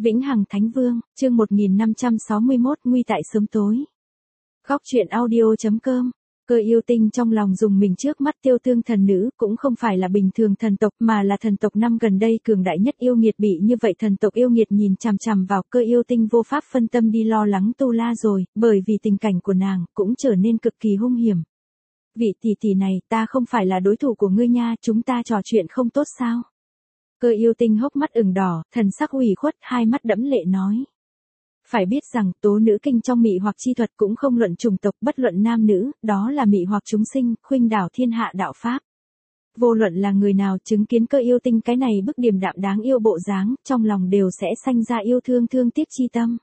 Vĩnh Hằng Thánh Vương, chương 1561 nguy tại sớm tối. Góc truyện audio.com. Cơ yêu tinh trong lòng dùng mình trước mắt Tiêu Tương thần nữ cũng không phải là bình thường thần tộc mà là thần tộc năm gần đây cường đại nhất yêu nghiệt, bị như vậy thần tộc yêu nghiệt nhìn chằm chằm vào. Cơ yêu tinh vô pháp phân tâm đi lo lắng Tu La rồi, bởi vì tình cảnh của nàng cũng trở nên cực kỳ hung hiểm. Vị tỷ tỷ này, ta không phải là đối thủ của ngươi nha, chúng ta trò chuyện không tốt sao? Cơ yêu tinh hốc mắt ửng đỏ, thần sắc ủy khuất, hai mắt đẫm lệ nói. Phải biết rằng tố nữ kinh trong mị hoặc chi thuật cũng không luận chủng tộc, bất luận nam nữ, đó là mị hoặc chúng sinh, khuynh đảo thiên hạ đạo pháp. Vô luận là người nào chứng kiến cơ yêu tinh cái này bức điềm đạm đáng yêu bộ dáng, trong lòng đều sẽ sanh ra yêu thương thương tiếc chi tâm.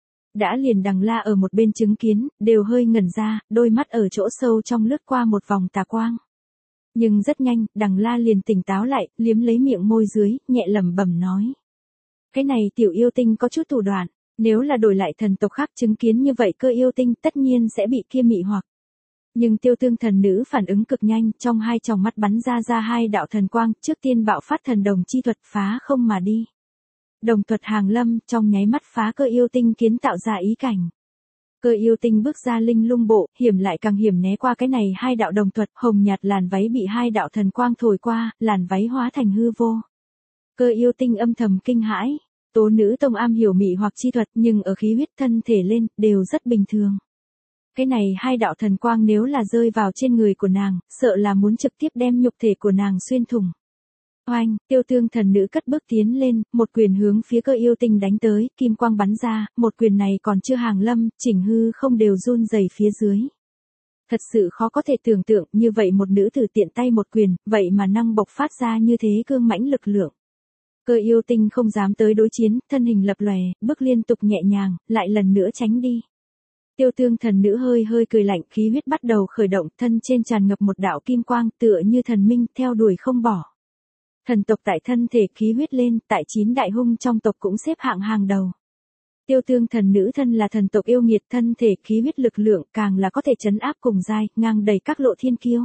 Đã liền Đằng La ở một bên chứng kiến, đều hơi ngẩn ra, đôi mắt ở chỗ sâu trong lướt qua một vòng tà quang. Nhưng rất nhanh, Đằng La liền tỉnh táo lại, liếm lấy miệng môi dưới, nhẹ lẩm bẩm nói. Cái này tiểu yêu tinh có chút thủ đoạn, nếu là đổi lại thần tộc khác chứng kiến như vậy cơ yêu tinh tất nhiên sẽ bị kia mị hoặc. Nhưng Tiêu Tương thần nữ phản ứng cực nhanh, trong hai tròng mắt bắn ra hai đạo thần quang, trước tiên bạo phát thần đồng chi thuật phá không mà đi. Đồng thuật hàng lâm, trong nháy mắt phá cơ yêu tinh kiến tạo ra ý cảnh. Cơ yêu tinh bước ra linh lung bộ, hiểm lại càng hiểm né qua cái này hai đạo đồng thuật, hồng nhạt làn váy bị hai đạo thần quang thổi qua, làn váy hóa thành hư vô. Cơ yêu tinh âm thầm kinh hãi, tố nữ tông am hiểu mị hoặc chi thuật nhưng ở khí huyết thân thể lên, đều rất bình thường. Cái này hai đạo thần quang nếu là rơi vào trên người của nàng, sợ là muốn trực tiếp đem nhục thể của nàng xuyên thủng. Oanh, Tiêu Tương thần nữ cất bước tiến lên, một quyền hướng phía cơ yêu tinh đánh tới, kim quang bắn ra, một quyền này còn chưa hàng lâm, chỉnh hư không đều run rẩy phía dưới. Thật sự khó có thể tưởng tượng, như vậy một nữ tử tiện tay một quyền, vậy mà năng bộc phát ra như thế cương mãnh lực lượng. Cơ yêu tinh không dám tới đối chiến, thân hình lập lòe, bước liên tục nhẹ nhàng, lại lần nữa tránh đi. Tiêu Tương thần nữ hơi cười lạnh, khí huyết bắt đầu khởi động, thân trên tràn ngập một đạo kim quang, tựa như thần minh, theo đuổi không bỏ. Thần tộc tại thân thể khí huyết lên, tại 9 đại hung trong tộc cũng xếp hạng hàng đầu. Tiêu Tương thần nữ thân là thần tộc yêu nghiệt, thân thể khí huyết lực lượng càng là có thể trấn áp cùng giai, ngang đầy các lộ thiên kiêu.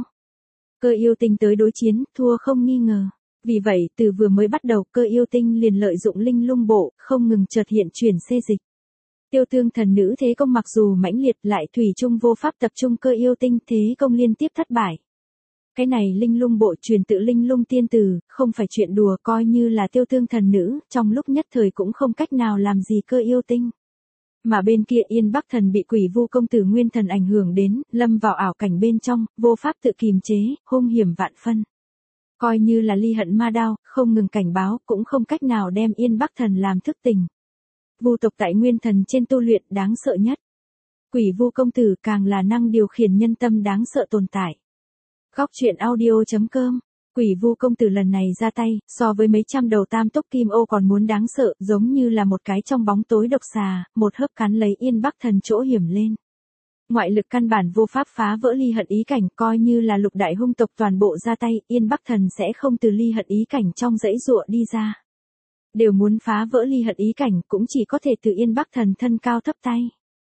Cơ yêu tinh tới đối chiến, thua không nghi ngờ. Vì vậy, từ vừa mới bắt đầu, cơ yêu tinh liền lợi dụng linh lung bộ, không ngừng chợt hiện chuyển xê dịch. Tiêu Tương thần nữ thế công mặc dù mãnh liệt lại thủy chung vô pháp tập trung cơ yêu tinh, thế công liên tiếp thất bại. Cái này linh lung bộ truyền tự linh lung tiên tử, không phải chuyện đùa, coi như là Tiêu Tương thần nữ, trong lúc nhất thời cũng không cách nào làm gì cơ yêu tinh. Mà bên kia Yên Bắc thần bị Quỷ Vu công tử nguyên thần ảnh hưởng đến, lâm vào ảo cảnh bên trong, vô pháp tự kìm chế, hung hiểm vạn phân. Coi như là ly hận ma đao, không ngừng cảnh báo, cũng không cách nào đem Yên Bắc thần làm thức tỉnh. Vu tộc tại nguyên thần trên tu luyện đáng sợ nhất. Quỷ Vu công tử càng là năng điều khiển nhân tâm đáng sợ tồn tại. Góc truyện audio.com. Quỷ Vu công tử lần này ra tay, so với mấy trăm đầu tam tốc kim ô còn muốn đáng sợ, giống như là một cái trong bóng tối độc xà, một hớp cắn lấy Yên Bắc thần chỗ hiểm lên. Ngoại lực căn bản vô pháp phá vỡ ly hận ý cảnh, coi như là lục đại hung tộc toàn bộ ra tay, Yên Bắc thần sẽ không từ ly hận ý cảnh trong dãy dụa đi ra. Đều muốn phá vỡ ly hận ý cảnh cũng chỉ có thể từ Yên Bắc thần thân cao thấp tay.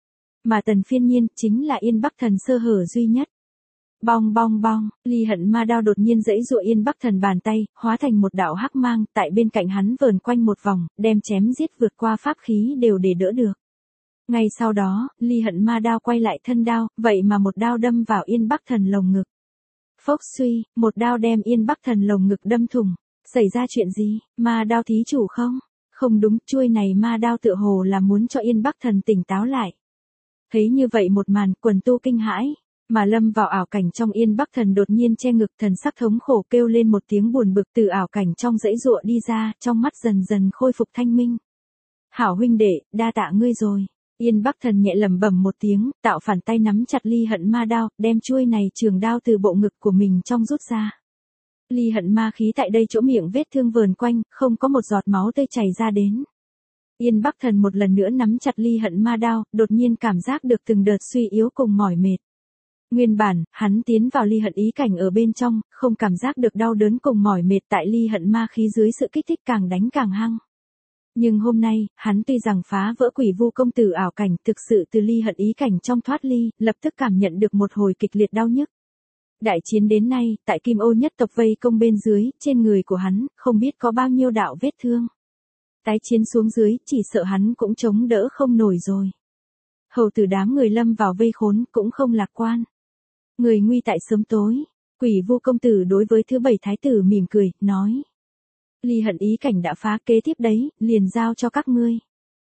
Mà Tần Phiên Nhiên chính là Yên Bắc thần sơ hở duy nhất. Bong bong bong, ly hận ma đao đột nhiên dãy dụa Yên Bắc thần bàn tay, hóa thành một đạo hắc mang, tại bên cạnh hắn vờn quanh một vòng, đem chém giết vượt qua pháp khí đều để đỡ được. Ngay sau đó, ly hận ma đao quay lại thân đao, vậy mà một đao đâm vào Yên Bắc thần lồng ngực. Phốc suy, một đao đem Yên Bắc thần lồng ngực đâm thủng. Xảy ra chuyện gì, ma đao thí chủ không? Không đúng, chuôi này ma đao tựa hồ là muốn cho Yên Bắc thần tỉnh táo lại. Thấy như vậy một màn, quần tu kinh hãi, mà lâm vào ảo cảnh trong Yên Bắc thần đột nhiên che ngực, thần sắc thống khổ kêu lên một tiếng buồn bực, từ ảo cảnh trong dãy dụa đi ra, trong mắt dần dần khôi phục thanh minh. Hảo huynh đệ, đa tạ ngươi rồi. Yên Bắc thần nhẹ lẩm bẩm một tiếng, tạo phản tay nắm chặt ly hận ma đao, đem chuôi này trường đao từ bộ ngực của mình trong rút ra. Ly hận ma khí tại đây chỗ miệng vết thương vờn quanh, không có một giọt máu tươi chảy ra đến. Yên Bắc thần một lần nữa nắm chặt ly hận ma đao, đột nhiên cảm giác được từng đợt suy yếu cùng mỏi mệt. Nguyên bản, hắn tiến vào ly hận ý cảnh ở bên trong, không cảm giác được đau đớn cùng mỏi mệt, tại ly hận ma khí dưới sự kích thích càng đánh càng hăng. Nhưng hôm nay, hắn tuy rằng phá vỡ Quỷ Vu công tử ảo cảnh, thực sự từ ly hận ý cảnh trong thoát ly, lập tức cảm nhận được một hồi kịch liệt đau nhức. Đại chiến đến nay, tại Kim Ô nhất tộc vây công bên dưới, trên người của hắn, không biết có bao nhiêu đạo vết thương. Tái chiến xuống dưới, chỉ sợ hắn cũng chống đỡ không nổi rồi. Hầu tử đám người lâm vào vây khốn, cũng không lạc quan. Người nguy tại sớm tối. Quỷ Vu công tử đối với thứ 7 thái tử mỉm cười, nói. Ly Hận ý cảnh đã phá, kế tiếp đấy, liền giao cho các ngươi.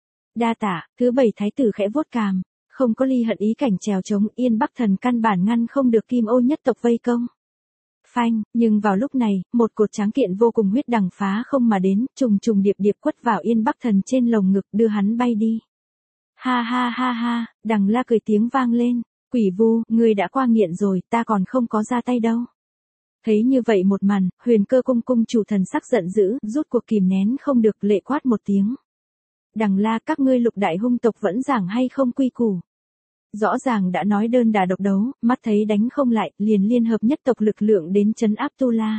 Đa tạ, thứ 7 thái tử khẽ vuốt cằm, không có Ly Hận ý cảnh trèo chống, Yên Bắc Thần căn bản ngăn không được Kim Ô nhất tộc vây công. Phanh, nhưng vào lúc này, một cột tráng kiện vô cùng huyết đằng phá không mà đến, trùng trùng điệp điệp quất vào Yên Bắc Thần trên lồng ngực, đưa hắn bay đi. Ha ha ha ha, Đằng La cười tiếng vang lên, Quỷ Vu, ngươi đã qua nghiện rồi, ta còn không có ra tay đâu. Thấy như vậy một màn, Huyền Cơ cung cung chủ thần sắc giận dữ, rút cuộc kìm nén không được, lệ quát một tiếng. Đằng La, các ngươi Lục đại hung tộc vẫn giảng hay không quy củ? Rõ ràng đã nói đơn đà độc đấu, mắt thấy đánh không lại, liền liên hợp nhất tộc lực lượng đến trấn áp Tu La.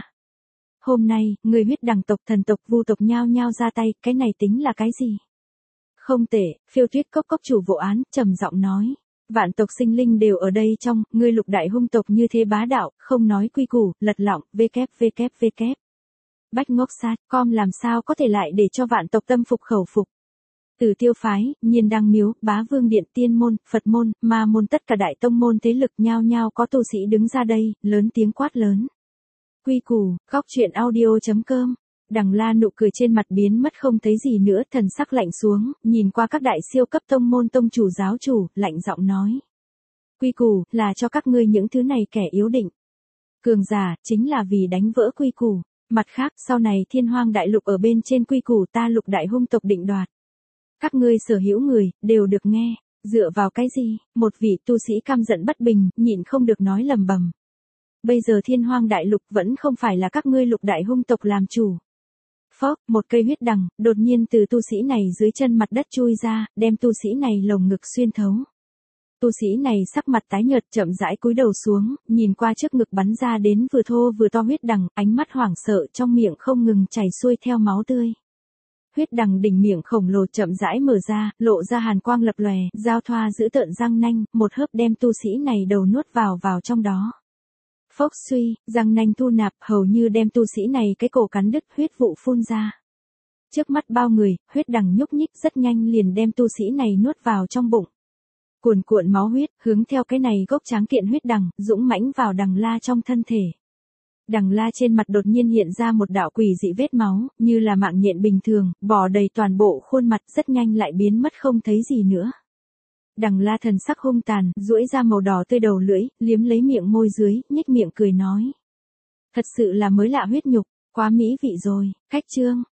Hôm nay, người huyết đằng tộc, thần tộc, vu tộc nhao nhao ra tay, cái này tính là cái gì? Không tệ, Phiêu Tuyết cốc cốc chủ vụ án, trầm giọng nói. Vạn tộc sinh linh đều ở đây trong, ngươi Lục đại hung tộc như thế bá đạo, không nói quy củ, lật lọng, vkvkvk. Bách ngốc sát, com làm sao có thể lại để cho vạn tộc tâm phục khẩu phục. Từ Tiêu phái, Nhiên Đăng miếu, Bá Vương điện, Tiên môn, Phật môn, Ma môn, tất cả đại tông môn thế lực nhao nhao có tu sĩ đứng ra đây, lớn tiếng quát lớn. Quy củ, góc truyện audio.com. Đằng La nụ cười trên mặt biến mất không thấy gì nữa, thần sắc lạnh xuống, nhìn qua các đại siêu cấp tông môn tông chủ giáo chủ, lạnh giọng nói. Quy củ, là cho các ngươi những thứ này kẻ yếu định. Cường giả, chính là vì đánh vỡ quy củ. Mặt khác, sau này Thiên Hoang đại lục ở bên trên quy củ ta Lục đại hung tộc định đoạt. Các ngươi sở hữu người, đều được nghe. Dựa vào cái gì? Một vị tu sĩ căm giận bất bình, nhịn không được nói lầm bầm. Bây giờ Thiên Hoang đại lục vẫn không phải là các ngươi Lục đại hung tộc làm chủ. Phốc, một cây huyết đằng, đột nhiên từ tu sĩ này dưới chân mặt đất chui ra, đem tu sĩ này lồng ngực xuyên thấu. Tu sĩ này sắc mặt tái nhợt, chậm rãi cúi đầu xuống, nhìn qua trước ngực bắn ra đến vừa thô vừa to huyết đằng, ánh mắt hoảng sợ, trong miệng không ngừng chảy xuôi theo máu tươi. Huyết đằng đỉnh miệng khổng lồ chậm rãi mở ra, lộ ra hàn quang lập lòe, giao thoa giữ tợn răng nanh, một hớp đem tu sĩ này đầu nuốt vào trong đó. Phốc suy, răng nanh thu nạp, hầu như đem tu sĩ này cái cổ cắn đứt, huyết vụ phun ra. Trước mắt bao người, huyết đằng nhúc nhích rất nhanh liền đem tu sĩ này nuốt vào trong bụng. Cuồn cuộn máu huyết, hướng theo cái này gốc tráng kiện huyết đằng, dũng mãnh vào Đằng La trong thân thể. Đằng La trên mặt đột nhiên hiện ra một đạo quỷ dị vết máu, như là mạng nhện bình thường, bò đầy toàn bộ khuôn mặt, rất nhanh lại biến mất không thấy gì nữa. Đằng La thần sắc hung tàn, duỗi ra màu đỏ tươi đầu lưỡi, liếm lấy miệng môi dưới, nhếch miệng cười nói. Thật sự là mới lạ huyết nhục, quá mỹ vị rồi, cách chương.